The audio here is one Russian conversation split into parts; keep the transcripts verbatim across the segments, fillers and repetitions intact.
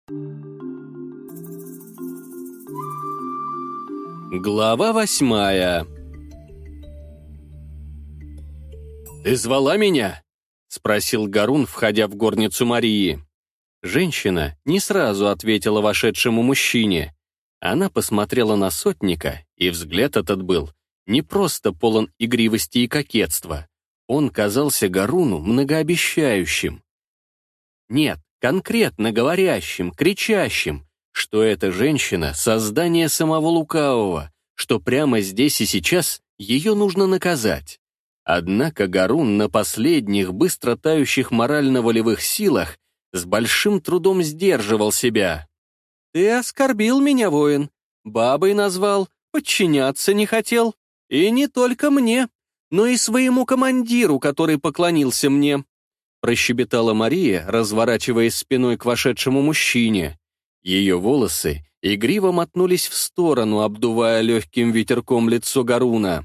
Глава восьмая. «Ты звала меня?» — спросил Гарун, входя в горницу Марии. Женщина не сразу ответила вошедшему мужчине. Она посмотрела на сотника, и взгляд этот был не просто полон игривости и кокетства. Он казался Гаруну многообещающим. Нет, конкретно говорящим, кричащим, что эта женщина — создание самого лукавого, что прямо здесь и сейчас ее нужно наказать. Однако Гарун на последних, быстро тающих морально-волевых силах с большим трудом сдерживал себя. «Ты оскорбил меня, воин, бабой назвал, подчиняться не хотел, и не только мне, но и своему командиру, который поклонился мне», прощебетала Мария, разворачиваясь спиной к вошедшему мужчине. Ее волосы игриво мотнулись в сторону, обдувая легким ветерком лицо Гаруна.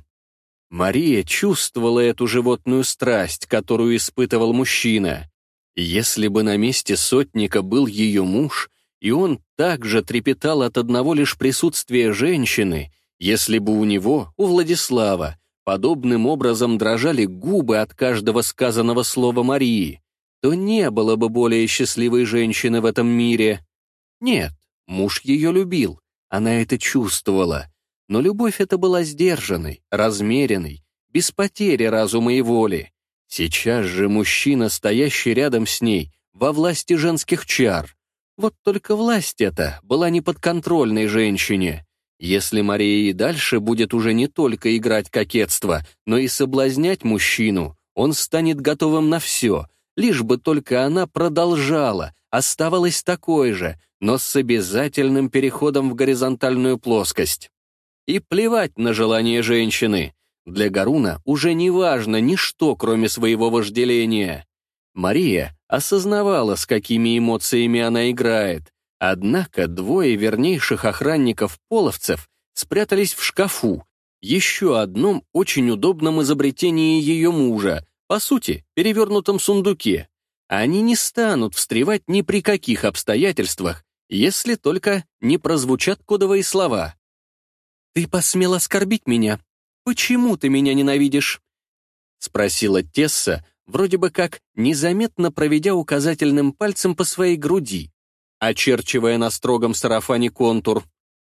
Мария чувствовала эту животную страсть, которую испытывал мужчина. Если бы на месте сотника был ее муж, и он также трепетал от одного лишь присутствия женщины, если бы у него, у Владислава, подобным образом дрожали губы от каждого сказанного слова Марии, то не было бы более счастливой женщины в этом мире. Нет, муж ее любил, она это чувствовала, но любовь эта была сдержанной, размеренной, без потери разума и воли. Сейчас же мужчина, стоящий рядом с ней, во власти женских чар. Вот только власть эта была неподконтрольной женщине. Если Мария и дальше будет уже не только играть кокетство, но и соблазнять мужчину, он станет готовым на все, лишь бы только она продолжала, оставалась такой же, но с обязательным переходом в горизонтальную плоскость. И плевать на желание женщины. Для Гаруна уже не важно ничто, кроме своего вожделения. Мария осознавала, с какими эмоциями она играет, однако двое вернейших охранников-половцев спрятались в шкафу, еще одном очень удобном изобретении ее мужа, по сути, перевернутом сундуке. Они не станут встревать ни при каких обстоятельствах, если только не прозвучат кодовые слова. «Ты посмел оскорбить меня? Почему ты меня ненавидишь?» — спросила Тесса, вроде бы как незаметно проведя указательным пальцем по своей груди, очерчивая на строгом сарафане контур.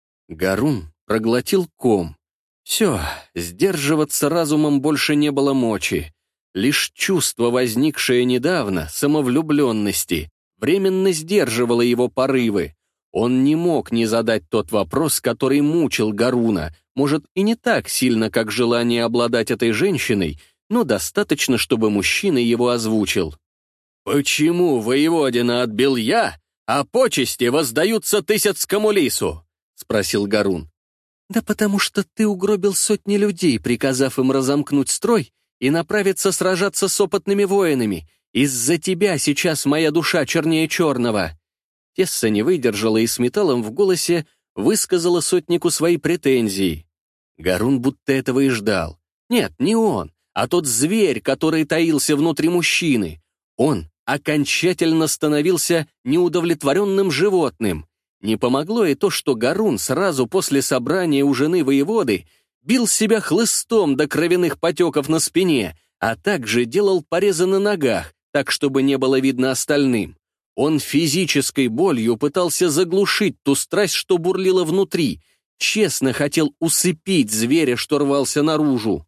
Гарун проглотил ком. Все, сдерживаться разумом больше не было мочи. Лишь чувство, возникшее недавно, самовлюбленности, временно сдерживало его порывы. Он не мог не задать тот вопрос, который мучил Гаруна, может, и не так сильно, как желание обладать этой женщиной, но достаточно, чтобы мужчина его озвучил. «Почему воеводина отбил я, а почести воздаются Тысяцкому лису?» — спросил Гарун. «Да потому что ты угробил сотни людей, приказав им разомкнуть строй и направиться сражаться с опытными воинами. Из-за тебя сейчас моя душа чернее черного». Тесса не выдержала и с металлом в голосе высказала сотнику свои претензии. Гарун будто этого и ждал. Нет, не он, а тот зверь, который таился внутри мужчины. Он окончательно становился неудовлетворенным животным. Не помогло и то, что Гарун сразу после собрания у жены воеводы бил себя хлыстом до кровяных потеков на спине, а также делал порезы на ногах, так, чтобы не было видно остальным. Он физической болью пытался заглушить ту страсть, что бурлила внутри, честно хотел усыпить зверя, что рвался наружу.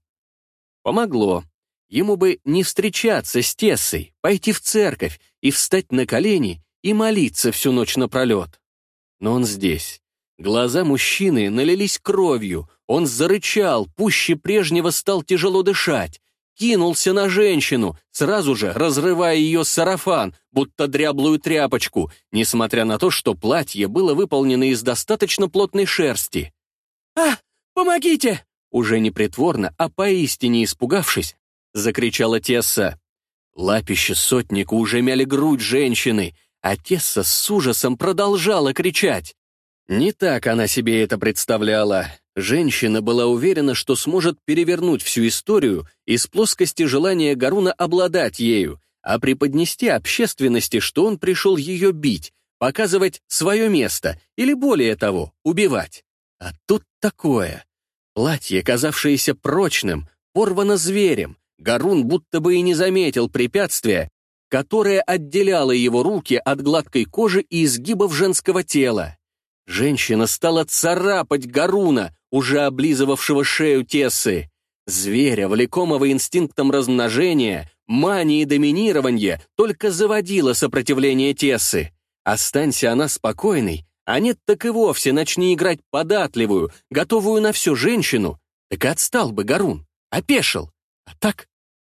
Помогло. Ему бы не встречаться с Тессой, пойти в церковь и встать на колени и молиться всю ночь напролет. Но он здесь. Глаза мужчины налились кровью, он зарычал, пуще прежнего стал тяжело дышать, кинулся на женщину, сразу же разрывая ее сарафан, будто дряблую тряпочку, несмотря на то, что платье было выполнено из достаточно плотной шерсти. «А, помогите!» Уже не притворно, а поистине испугавшись, закричала Тесса. Лапища сотника уже мяли грудь женщины, а Тесса с ужасом продолжала кричать. Не так она себе это представляла. Женщина была уверена, что сможет перевернуть всю историю из плоскости желания Гаруна обладать ею, а преподнести общественности, что он пришел ее бить, показывать свое место или, более того, убивать. А тут такое. Платье, казавшееся прочным, порвано зверем. Гарун будто бы и не заметил препятствия, которое отделяло его руки от гладкой кожи и изгибов женского тела. Женщина стала царапать Гаруна, уже облизывавшего шею Тессы. Зверя, влекомого инстинктом размножения, манией доминирования, только заводило сопротивление Тессы. Останься она спокойной, а нет, так и вовсе начни играть податливую, готовую на все женщину, так и отстал бы Гарун, опешил. А так...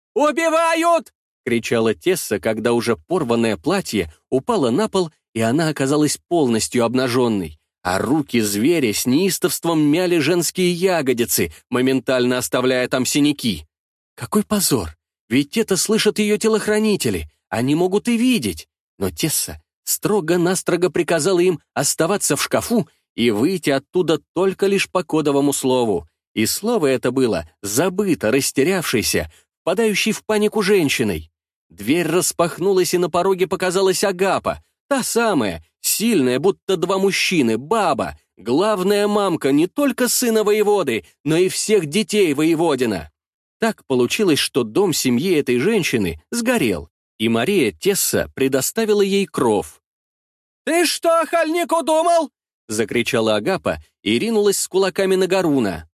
«Убивают!» — кричала Тесса, когда уже порванное платье упало на пол, и она оказалась полностью обнаженной, а руки зверя с неистовством мяли женские ягодицы, моментально оставляя там синяки. Какой позор! Ведь это слышат ее телохранители, они могут и видеть. Но Тесса строго-настрого приказала им оставаться в шкафу и выйти оттуда только лишь по кодовому слову. И слово это было забыто, растерявшейся, впадающей в панику женщиной. Дверь распахнулась, и на пороге показалась Агапа, та самая, сильная, будто два мужчины, баба, главная мамка не только сына воеводы, но и всех детей воеводина. Так получилось, что дом семьи этой женщины сгорел, и Мария Тесса предоставила ей кров. «Ты что, охальник, удумал?» — закричала Агапа и ринулась с кулаками на Гаруна.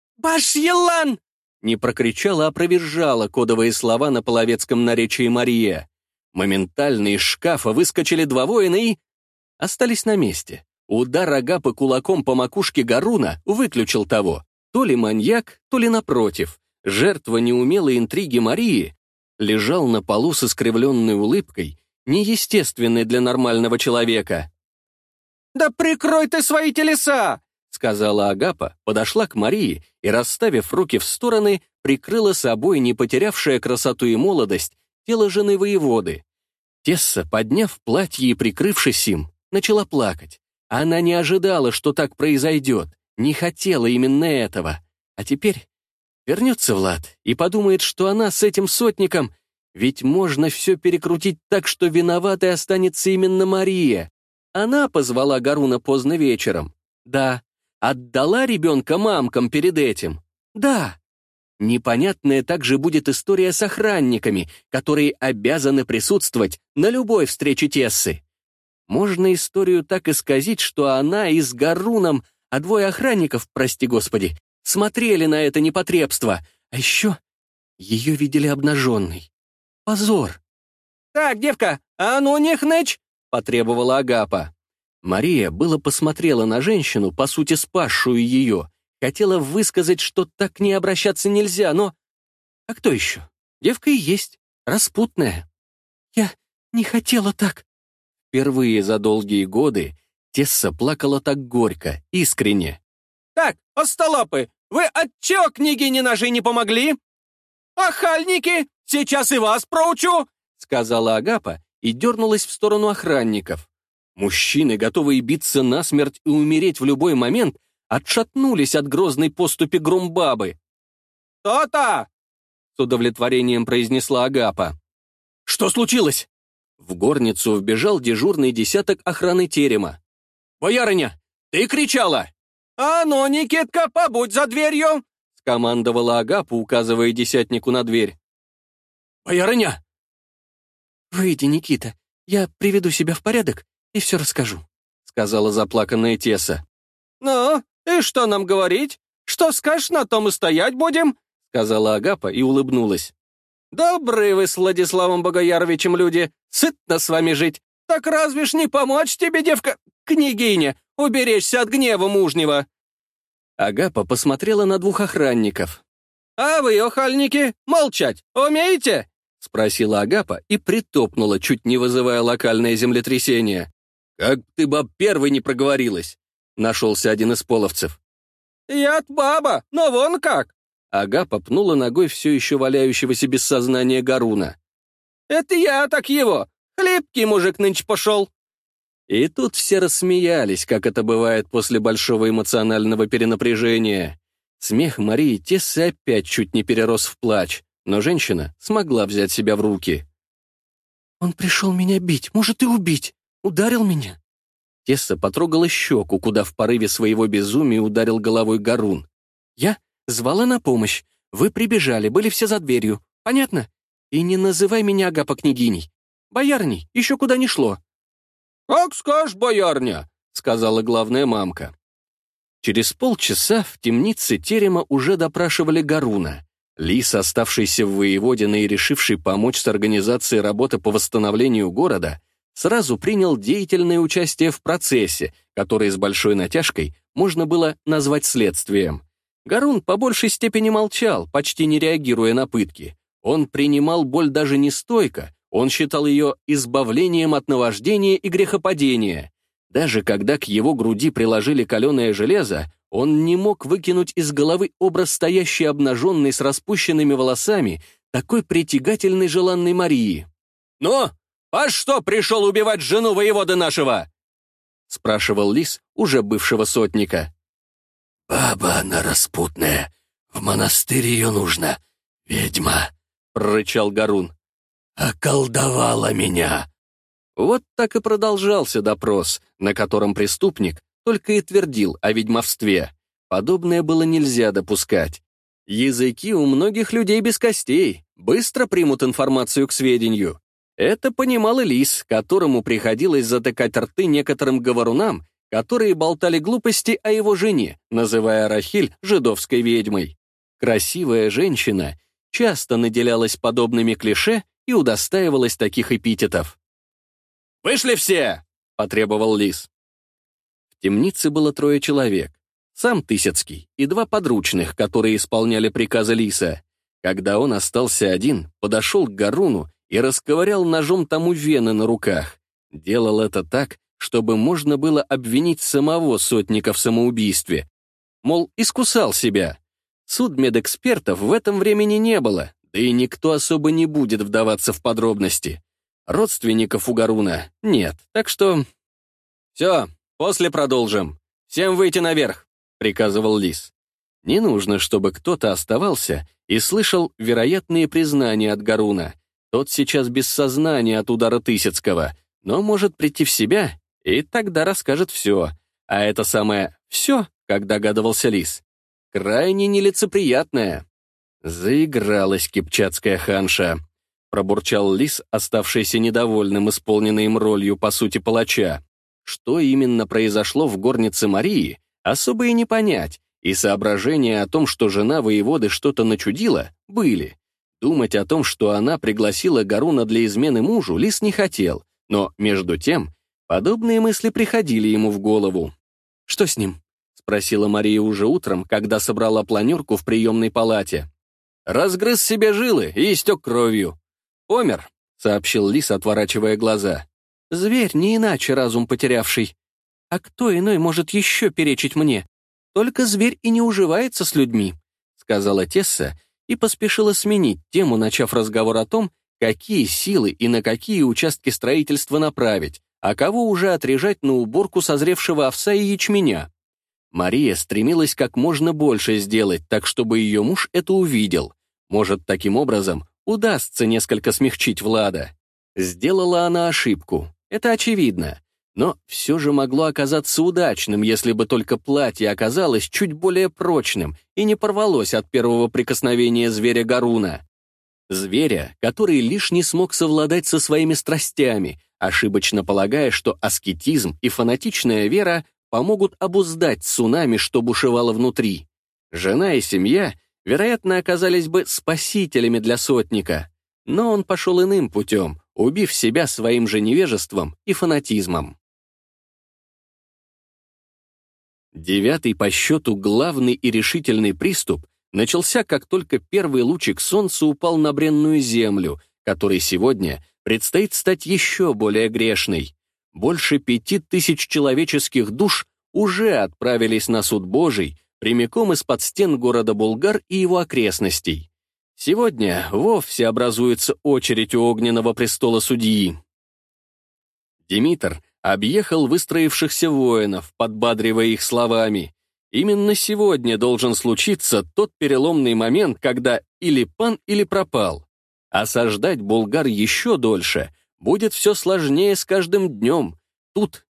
«Баш-елан!» — не прокричала, а провизжала кодовые слова на половецком наречии Мария. Моментально из шкафа выскочили два воина и... остались на месте. Удар Агапы кулаком по макушке Гаруна выключил того. То ли маньяк, то ли напротив. Жертва неумелой интриги Марии лежал на полу с искривленной улыбкой, неестественной для нормального человека. «Да прикрой ты свои телеса!» — сказала Агапа, подошла к Марии и, расставив руки в стороны, прикрыла собой не потерявшая красоту и молодость тело жены воеводы. Тесса, подняв платье и прикрывшись им, начала плакать. Она не ожидала, что так произойдет, не хотела именно этого. А теперь вернется Влад и подумает, что она с этим сотником... Ведь можно все перекрутить так, что виноватой останется именно Мария. Она позвала Гаруна поздно вечером. Да. Отдала ребенка мамкам перед этим. Да. Непонятная также будет история с охранниками, которые обязаны присутствовать на любой встрече Тессы. Можно историю так исказить, что она и с Гаруном, а двое охранников, прости господи, смотрели на это непотребство. А еще ее видели обнаженной. Позор! «Так, девка, а ну не хнычь!» — потребовала Агапа. Мария было посмотрела на женщину, по сути спасшую ее, хотела высказать, что так не обращаться нельзя, но... А кто еще? Девка и есть, распутная. «Я не хотела так». Впервые за долгие годы Тесса плакала так горько, искренне. «Так, остолопы, вы отчего княгине нашей не помогли? Охальники! Сейчас и вас проучу!» — сказала Агапа и дернулась в сторону охранников. Мужчины, готовые биться насмерть и умереть в любой момент, отшатнулись от грозной поступи Грумбабы. «То-то!» — с удовлетворением произнесла Агапа. «Что случилось?» В горницу вбежал дежурный десяток охраны терема. «Боярыня, ты кричала!» «А ну, Никитка, побудь за дверью!» — скомандовала Агапа, указывая десятнику на дверь. «Боярыня!» «Выйди, Никита, я приведу себя в порядок и все расскажу», — сказала заплаканная Тесса. «Ну, и что нам говорить? Что скажешь, на том и стоять будем», — сказала Агапа и улыбнулась. «Добрые вы с Владиславом Богояровичем люди, сытно с вами жить. Так разве ж не помочь тебе, девка, княгиня, уберечься от гнева мужнего?» Агапа посмотрела на двух охранников. «А вы, охальники, молчать умеете?» — спросила Агапа и притопнула, чуть не вызывая локальное землетрясение. «Как ты, баб, первой не проговорилась?» — нашелся один из половцев. «Я-то баба, но вон как!» Агапа пнула ногой все еще валяющегося без сознания Гаруна. «Это я так его! Хлипкий мужик нынче пошел!» И тут все рассмеялись, как это бывает после большого эмоционального перенапряжения. Смех Марии Тессы опять чуть не перерос в плач, но женщина смогла взять себя в руки. «Он пришел меня бить, может и убить. Ударил меня. Тесса потрогала щеку, куда в порыве своего безумия ударил головой Гарун. «Я звала на помощь. Вы прибежали, были все за дверью. Понятно? И не называй меня Агапа-княгиней. Боярней еще куда ни шло». «Как скажешь, боярня», — сказала главная мамка. Через полчаса в темнице терема уже допрашивали Гаруна. Лис, оставшийся в Воеводино и решивший помочь с организацией работы по восстановлению города, сразу принял деятельное участие в процессе, который с большой натяжкой можно было назвать следствием. Гарун по большей степени молчал, почти не реагируя на пытки. Он принимал боль даже не стойко, он считал ее избавлением от наваждения и грехопадения. Даже когда к его груди приложили каленое железо, он не мог выкинуть из головы образ стоящей обнаженной с распущенными волосами такой притягательной желанной Марии. «Ну, а что пришел убивать жену воеводы нашего?» — спрашивал Лис уже бывшего сотника. «Баба она распутная, в монастырь ее нужно, ведьма», — прорычал Гарун. «Околдовала меня». Вот так и продолжался допрос, на котором преступник только и твердил о ведьмовстве. Подобное было нельзя допускать. Языки у многих людей без костей, быстро примут информацию к сведению. Это понимал и Лис, которому приходилось затыкать рты некоторым говорунам, которые болтали глупости о его жене, называя Рахиль жидовской ведьмой. Красивая женщина часто наделялась подобными клише и удостаивалась таких эпитетов. «Вышли все!» — потребовал Лис. В темнице было трое человек. Сам Тысяцкий и два подручных, которые исполняли приказы Лиса. Когда он остался один, подошел к Гаруну и расковырял ножом тому вены на руках. Делал это так, чтобы можно было обвинить самого сотника в самоубийстве. Мол, искусал себя. Судмедэкспертов в этом времени не было, да и никто особо не будет вдаваться в подробности. Родственников у Гаруна нет, так что... «Все, после продолжим. Всем выйти наверх», — приказывал Лис. Не нужно, чтобы кто-то оставался и слышал вероятные признания от Гаруна. Тот сейчас без сознания от удара Тысяцкого, но может прийти в себя и тогда расскажет все. А это самое «все», как догадывался Лис, крайне нелицеприятное. Заигралась кипчакская ханша. Пробурчал Лис, оставшийся недовольным исполненной им ролью, по сути, палача. Что именно произошло в горнице Марии, особо и не понять, и соображения о том, что жена воеводы что-то начудила, были. Думать о том, что она пригласила Гаруна для измены мужу, Лис не хотел, но, между тем, подобные мысли приходили ему в голову. «Что с ним?» — спросила Мария уже утром, когда собрала планерку в приемной палате. «Разгрыз себе жилы и истек кровью. «Помер», — сообщил Лис, отворачивая глаза. «Зверь не иначе разум потерявший. А кто иной может еще перечить мне? Только зверь и не уживается с людьми», — сказала Тесса и поспешила сменить тему, начав разговор о том, какие силы и на какие участки строительства направить, а кого уже отрежать на уборку созревшего овса и ячменя. Мария стремилась как можно больше сделать, так чтобы ее муж это увидел. Может, таким образом удастся несколько смягчить Влада. Сделала она ошибку, это очевидно, но все же могло оказаться удачным, если бы только платье оказалось чуть более прочным и не порвалось от первого прикосновения зверя Гаруна. Зверя, который лишь не смог совладать со своими страстями, ошибочно полагая, что аскетизм и фанатичная вера помогут обуздать цунами, что бушевало внутри. Жена и семья, вероятно, оказались бы спасителями для сотника, но он пошел иным путем, убив себя своим же невежеством и фанатизмом. Девятый по счету главный и решительный приступ начался, как только первый лучик солнца упал на бренную землю, которой сегодня предстоит стать еще более грешной. Больше пяти тысяч человеческих душ уже отправились на суд Божий прямиком из-под стен города Булгар и его окрестностей. Сегодня вовсе образуется очередь у огненного престола судьи. Димитр объехал выстроившихся воинов, подбадривая их словами. Именно сегодня должен случиться тот переломный момент, когда или пан, или пропал. Осаждать Булгар еще дольше будет все сложнее с каждым днем. Тут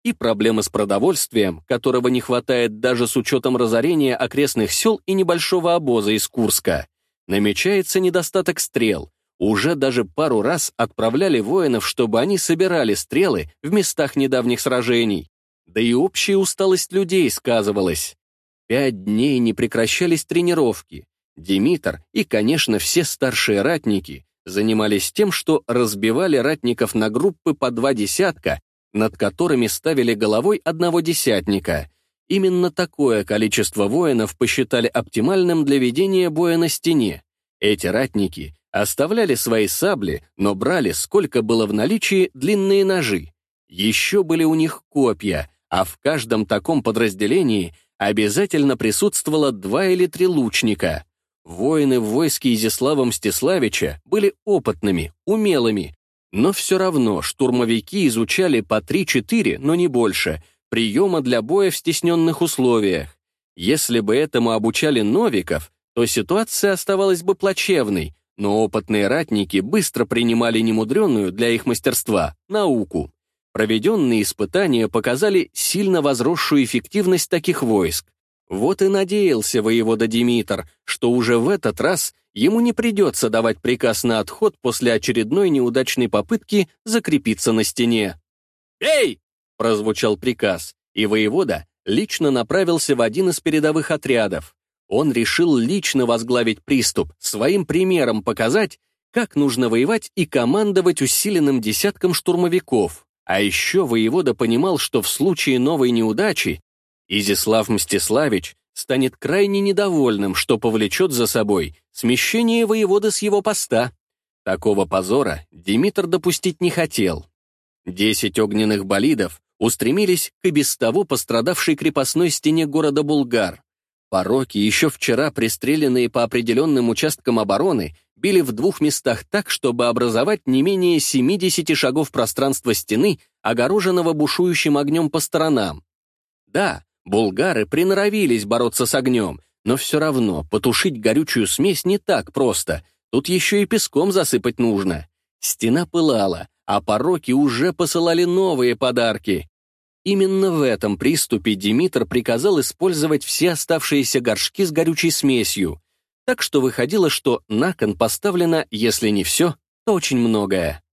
и проблемы с продовольствием, которого не хватает даже с учетом разорения окрестных сел и небольшого обоза из Курска. Намечается недостаток стрел. Уже даже пару раз отправляли воинов, чтобы они собирали стрелы в местах недавних сражений. Да и общая усталость людей сказывалась. Пять дней не прекращались тренировки. Димитр и, конечно, все старшие ратники занимались тем, что разбивали ратников на группы по два десятка, над которыми ставили головой одного десятника. Именно такое количество воинов посчитали оптимальным для ведения боя на стене. Эти ратники оставляли свои сабли, но брали, сколько было в наличии, длинные ножи. Еще были у них копья, а в каждом таком подразделении обязательно присутствовало два или три лучника. Воины в войске Изяслава Мстиславича были опытными, умелыми, но все равно штурмовики изучали по три-четыре, но не больше, приема для боя в стесненных условиях. Если бы этому обучали новиков, то ситуация оставалась бы плачевной, но опытные ратники быстро принимали немудреную для их мастерства науку. Проведенные испытания показали сильно возросшую эффективность таких войск. Вот и надеялся воевода Димитр, что уже в этот раз ему не придется давать приказ на отход после очередной неудачной попытки закрепиться на стене. «Бей!» — прозвучал приказ, и воевода лично направился в один из передовых отрядов. Он решил лично возглавить приступ, своим примером показать, как нужно воевать и командовать усиленным десятком штурмовиков. А еще воевода понимал, что в случае новой неудачи Изяслав Мстиславич станет крайне недовольным, что повлечет за собой смещение воеводы с его поста. Такого позора Димитр допустить не хотел. Десять огненных болидов устремились к и без того пострадавшей крепостной стене города Булгар. Пороки, еще вчера пристреленные по определенным участкам обороны, били в двух местах так, чтобы образовать не менее семидесяти шагов пространства стены, огороженного бушующим огнем по сторонам. Да, булгары приноровились бороться с огнем, но все равно потушить горючую смесь не так просто, тут еще и песком засыпать нужно. Стена пылала, а пороки уже посылали новые подарки. Именно в этом приступе Димитр приказал использовать все оставшиеся горшки с горючей смесью, так что выходило, что на кон поставлено, если не все, то очень многое.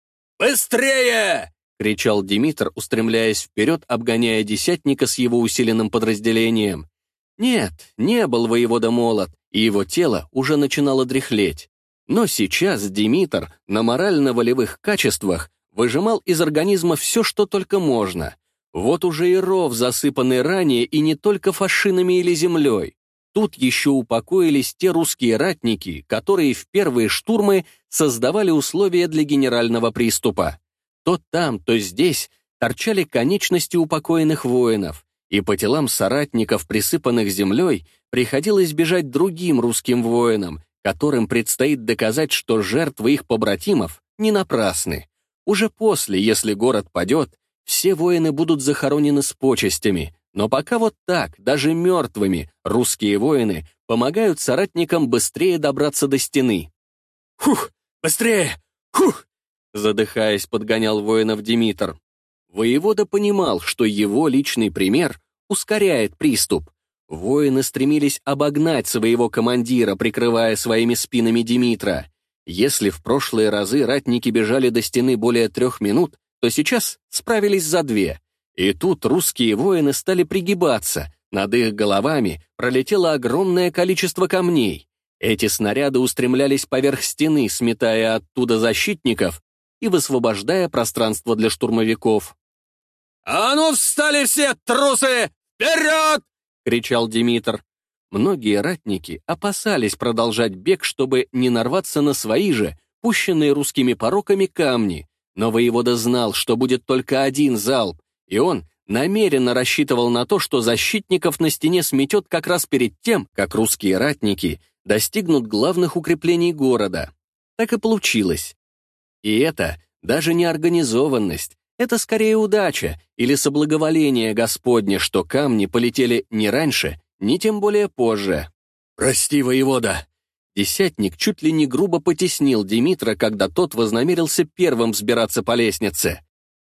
«Быстрее!» — кричал Димитр, устремляясь вперед, обгоняя десятника с его усиленным подразделением. Нет, не был воевода молод, и его тело уже начинало дряхлеть. Но сейчас Димитр на морально-волевых качествах выжимал из организма все, что только можно. Вот уже и ров, засыпанный ранее и не только фашинами или землей. Тут еще упокоились те русские ратники, которые в первые штурмы создавали условия для генерального приступа. То там, то здесь торчали конечности упокоенных воинов, и по телам соратников, присыпанных землей, приходилось бежать другим русским воинам, которым предстоит доказать, что жертвы их побратимов не напрасны. Уже после, если город падет, все воины будут захоронены с почестями, но пока вот так, даже мертвыми, русские воины помогают соратникам быстрее добраться до стены. «Хух! Быстрее! Хух!» Задыхаясь, подгонял воинов Димитр. Воевода понимал, что его личный пример ускоряет приступ. Воины стремились обогнать своего командира, прикрывая своими спинами Димитра. Если в прошлые разы ратники бежали до стены более трех минут, то сейчас справились за две. И тут русские воины стали пригибаться, над их головами пролетело огромное количество камней. Эти снаряды устремлялись поверх стены, сметая оттуда защитников и высвобождая пространство для штурмовиков. «А ну встали все, трусы! Вперед!» — кричал Димитр. Многие ратники опасались продолжать бег, чтобы не нарваться на свои же, пущенные русскими пороками, камни. Но воевода знал, что будет только один залп, и он намеренно рассчитывал на то, что защитников на стене сметет как раз перед тем, как русские ратники достигнут главных укреплений города. Так и получилось. И это даже не организованность, это скорее удача или соблаговоление Господне, что камни полетели не раньше, ни тем более позже. «Прости, воевода!» Десятник чуть ли не грубо потеснил Димитра, когда тот вознамерился первым взбираться по лестнице.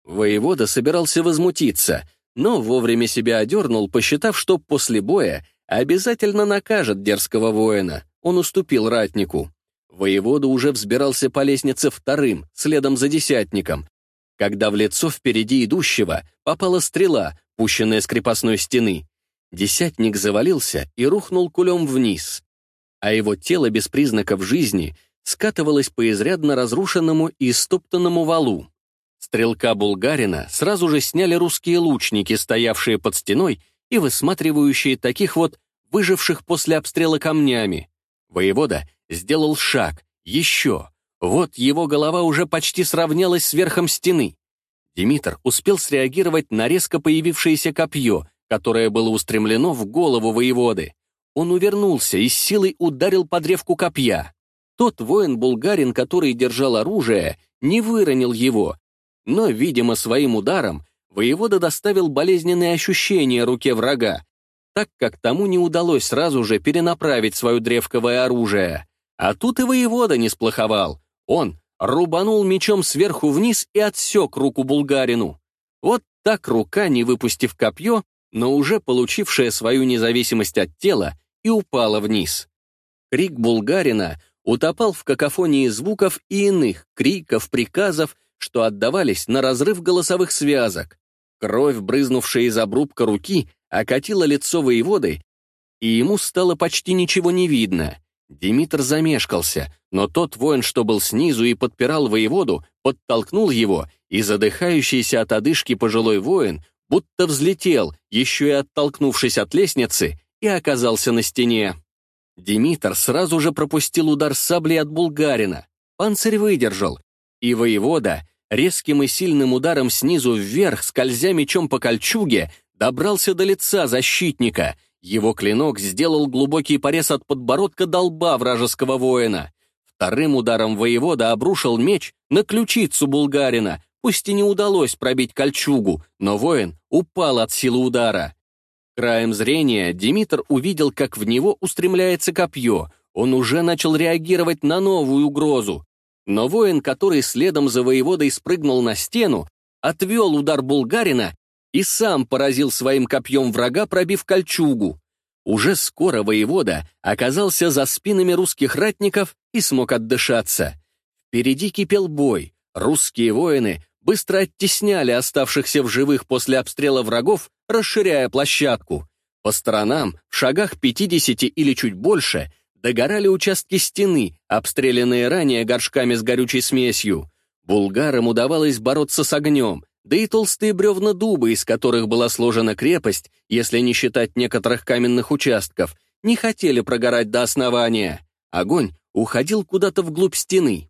Воевода собирался возмутиться, но вовремя себя одернул, посчитав, что после боя обязательно накажет дерзкого воина. Он уступил ратнику. Воевода уже взбирался по лестнице вторым, следом за десятником, когда в лицо впереди идущего попала стрела, пущенная с крепостной стены. Десятник завалился и рухнул кулем вниз, а его тело без признаков жизни скатывалось по изрядно разрушенному и истоптанному валу. Стрелка-булгарина сразу же сняли русские лучники, стоявшие под стеной и высматривающие таких вот выживших после обстрела камнями. Воевода сделал шаг, еще. Вот его голова уже почти сравнялась с верхом стены. Димитр успел среагировать на резко появившееся копье, которое было устремлено в голову воеводы. Он увернулся и с силой ударил по древку копья. Тот воин-булгарин, который держал оружие, не выронил его, но, видимо, своим ударом воевода доставил болезненные ощущения руке врага, так как тому не удалось сразу же перенаправить свое древковое оружие. А тут и воевода не сплоховал. Он рубанул мечом сверху вниз и отсек руку булгарину. Вот так рука, не выпустив копье, но уже получившая свою независимость от тела, и упала вниз. Крик булгарина утопал в какофонии звуков и иных криков, приказов, что отдавались на разрыв голосовых связок. Кровь, брызнувшая из обрубка руки, окатила лицо воеводы, и ему стало почти ничего не видно. Димитр замешкался, но тот воин, что был снизу и подпирал воеводу, подтолкнул его, и задыхающийся от одышки пожилой воин будто взлетел, еще и оттолкнувшись от лестницы, и оказался на стене. Димитр сразу же пропустил удар саблей от булгарина. Панцирь выдержал, и воевода резким и сильным ударом снизу вверх, скользя мечом по кольчуге, добрался до лица защитника. Его клинок сделал глубокий порез от подбородка до лба вражеского воина. Вторым ударом воевода обрушил меч на ключицу булгарина, пусть и не удалось пробить кольчугу, но воин упал от силы удара. Краем зрения Димитр увидел, как в него устремляется копье. Он уже начал реагировать на новую угрозу. Но воин, который следом за воеводой спрыгнул на стену, отвел удар булгарина и сам поразил своим копьем врага, пробив кольчугу. Уже скоро воевода оказался за спинами русских ратников и смог отдышаться. Впереди кипел бой. Русские воины быстро оттесняли оставшихся в живых после обстрела врагов, расширяя площадку. По сторонам, в шагах пятидесяти или чуть больше, догорали участки стены, обстрелянные ранее горшками с горючей смесью. Булгарам удавалось бороться с огнем, да и толстые бревна дуба, из которых была сложена крепость, если не считать некоторых каменных участков, не хотели прогорать до основания. Огонь уходил куда-то вглубь стены.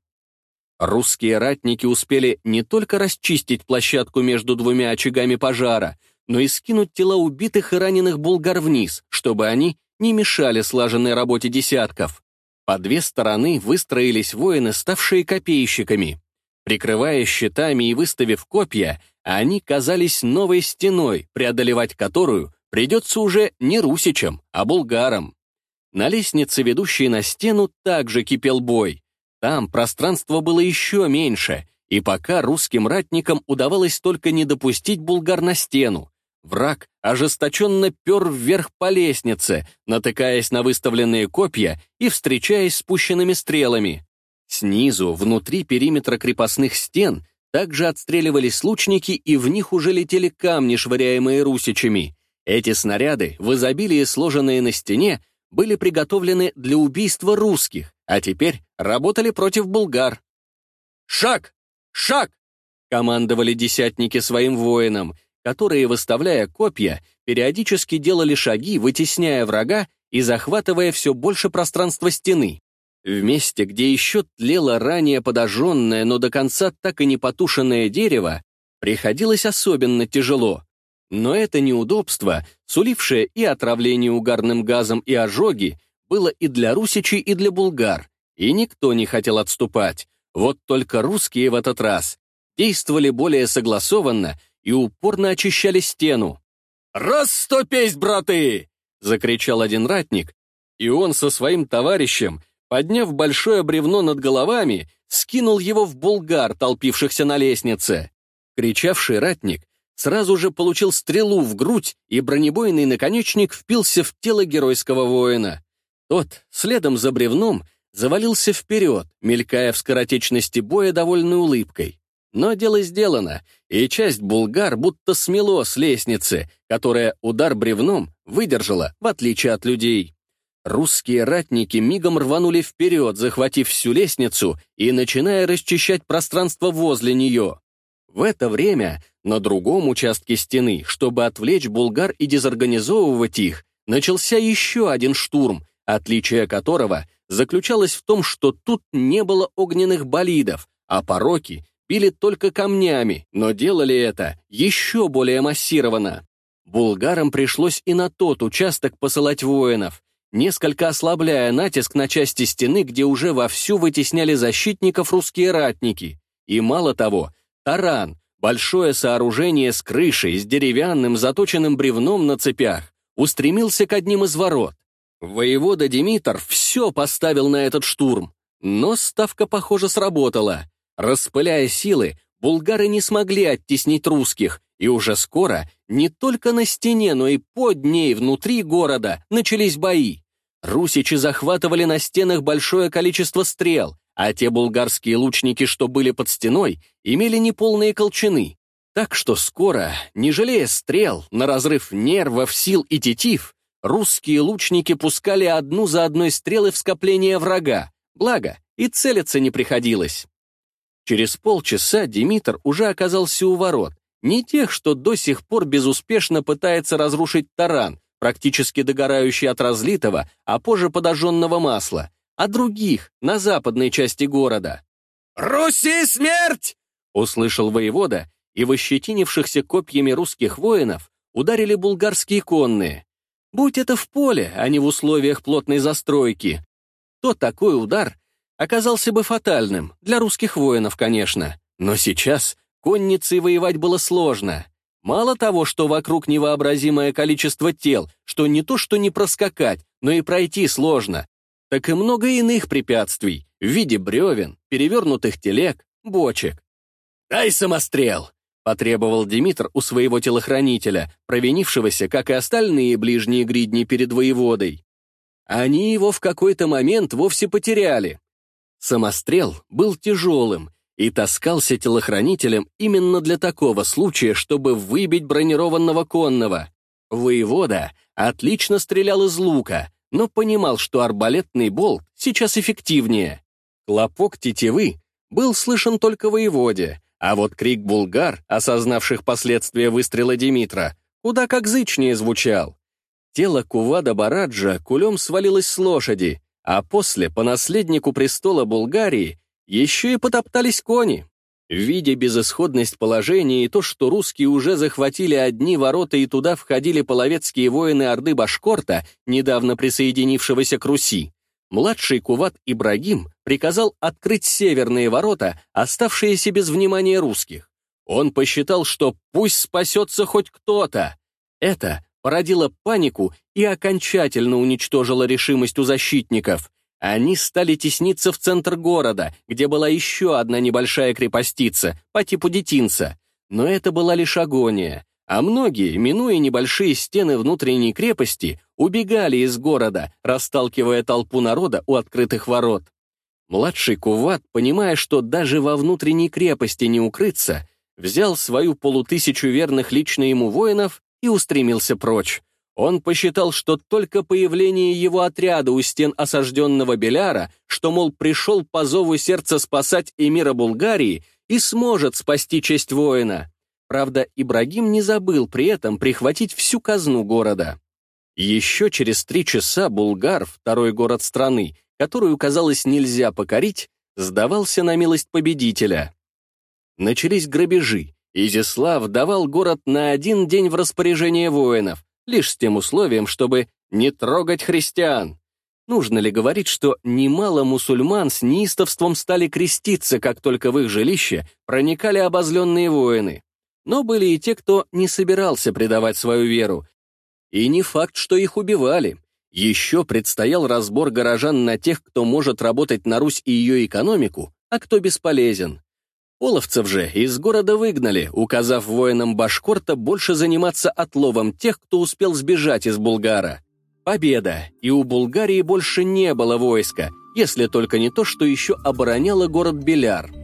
Русские ратники успели не только расчистить площадку между двумя очагами пожара, но и скинуть тела убитых и раненых булгар вниз, чтобы они не мешали слаженной работе десятков. По две стороны выстроились воины, ставшие копейщиками. Прикрывая щитами и выставив копья, они казались новой стеной, преодолевать которую придется уже не русичам, а булгарам. На лестнице, ведущей на стену, также кипел бой. Там пространство было еще меньше, и пока русским ратникам удавалось только не допустить булгар на стену, враг ожесточенно пер вверх по лестнице, натыкаясь на выставленные копья и встречаясь с спущенными стрелами. Снизу, внутри периметра крепостных стен, также отстреливались лучники, и в них уже летели камни, швыряемые русичами. Эти снаряды, в изобилии сложенные на стене, были приготовлены для убийства русских, а теперь работали против булгар. «Шаг! Шаг!» — командовали десятники своим воинам, которые, выставляя копья, периодически делали шаги, вытесняя врага и захватывая все больше пространства стены. В месте, где еще тлело ранее подожженное, но до конца так и не потушенное дерево, приходилось особенно тяжело. Но это неудобство, сулившее и отравление угарным газом, и ожоги, было и для русичей, и для булгар, и никто не хотел отступать. Вот только русские в этот раз действовали более согласованно и упорно очищали стену. «Расступись, браты!» — закричал один ратник, и он со своим товарищем, подняв большое бревно над головами, скинул его в булгар, толпившихся на лестнице. Кричавший ратник сразу же получил стрелу в грудь, и бронебойный наконечник впился в тело геройского воина. Тот, следом за бревном, завалился вперед, мелькая в скоротечности боя довольной улыбкой. Но дело сделано, и часть булгар будто смело с лестницы, которая удар бревном выдержала, в отличие от людей. Русские ратники мигом рванули вперед, захватив всю лестницу и начиная расчищать пространство возле нее. В это время на другом участке стены, чтобы отвлечь булгар и дезорганизовывать их, начался еще один штурм, отличие которого заключалось в том, что тут не было огненных болидов, а пороки били только камнями, но делали это еще более массированно. Булгарам пришлось и на тот участок посылать воинов, несколько ослабляя натиск на части стены, где уже вовсю вытесняли защитников русские ратники. И мало того, таран, большое сооружение с крышей, с деревянным заточенным бревном на цепях, устремился к одним из ворот. Воевода Димитр все поставил на этот штурм, но ставка, похоже, сработала. Распыляя силы, булгары не смогли оттеснить русских, и уже скоро не только на стене, но и под ней внутри города начались бои. Русичи захватывали на стенах большое количество стрел, а те булгарские лучники, что были под стеной, имели неполные колчаны. Так что скоро, не жалея стрел, на разрыв нервов, сил и тетив, русские лучники пускали одну за одной стрелы в скопление врага, благо и целиться не приходилось. Через полчаса Димитр уже оказался у ворот, не тех, что до сих пор безуспешно пытается разрушить таран, практически догорающий от разлитого, а позже подожженного масла, а других, на западной части города. «Руси смерть!» — услышал воевода, и в ощетинившихся копьями русских воинов ударили булгарские конные. Будь это в поле, а не в условиях плотной застройки, то такой удар оказался бы фатальным, для русских воинов, конечно. Но сейчас конницей воевать было сложно. Мало того, что вокруг невообразимое количество тел, что не то что не проскакать, но и пройти сложно, так и много иных препятствий в виде бревен, перевернутых телег, бочек. «Дай самострел!» — потребовал Димитр у своего телохранителя, провинившегося, как и остальные ближние гридни перед воеводой. Они его в какой-то момент вовсе потеряли. Самострел был тяжелым и таскался телохранителем именно для такого случая, чтобы выбить бронированного конного. Воевода отлично стрелял из лука, но понимал, что арбалетный болт сейчас эффективнее. Хлопок тетивы был слышен только воеводе, а вот крик булгар, осознавших последствия выстрела Димитра, куда как зычнее звучал. Тело Кувада Бараджа кулем свалилось с лошади, а после по наследнику престола Булгарии еще и потоптались кони. Видя безысходность положения и то, что русские уже захватили одни ворота и туда входили половецкие воины Орды Башкорта, недавно присоединившегося к Руси, младший Кувад Ибрагим приказал открыть северные ворота, оставшиеся без внимания русских. Он посчитал, что пусть спасется хоть кто-то. Это породило панику и окончательно уничтожило решимость у защитников. Они стали тесниться в центр города, где была еще одна небольшая крепостица по типу детинца. Но это была лишь агония, а многие, минуя небольшие стены внутренней крепости, убегали из города, расталкивая толпу народа у открытых ворот. Младший Кувад, понимая, что даже во внутренней крепости не укрыться, взял свою полутысячу верных лично ему воинов и устремился прочь. Он посчитал, что только появление его отряда у стен осажденного Беляра, что, мол, пришел по зову сердца спасать эмира Булгарии и сможет спасти честь воина. Правда, Ибрагим не забыл при этом прихватить всю казну города. Еще через три часа Булгар, второй город страны, которую, казалось, нельзя покорить, сдавался на милость победителя. Начались грабежи. Изяслав давал город на один день в распоряжение воинов, лишь с тем условием, чтобы не трогать христиан. Нужно ли говорить, что немало мусульман с неистовством стали креститься, как только в их жилище проникали обозленные воины? Но были и те, кто не собирался предавать свою веру. И не факт, что их убивали. Еще предстоял разбор горожан на тех, кто может работать на Русь и ее экономику, а кто бесполезен. Половцев же из города выгнали, указав воинам Башкорта больше заниматься отловом тех, кто успел сбежать из Булгара. Победа, и у Булгарии больше не было войска, если только не то, что еще обороняло город Беляр.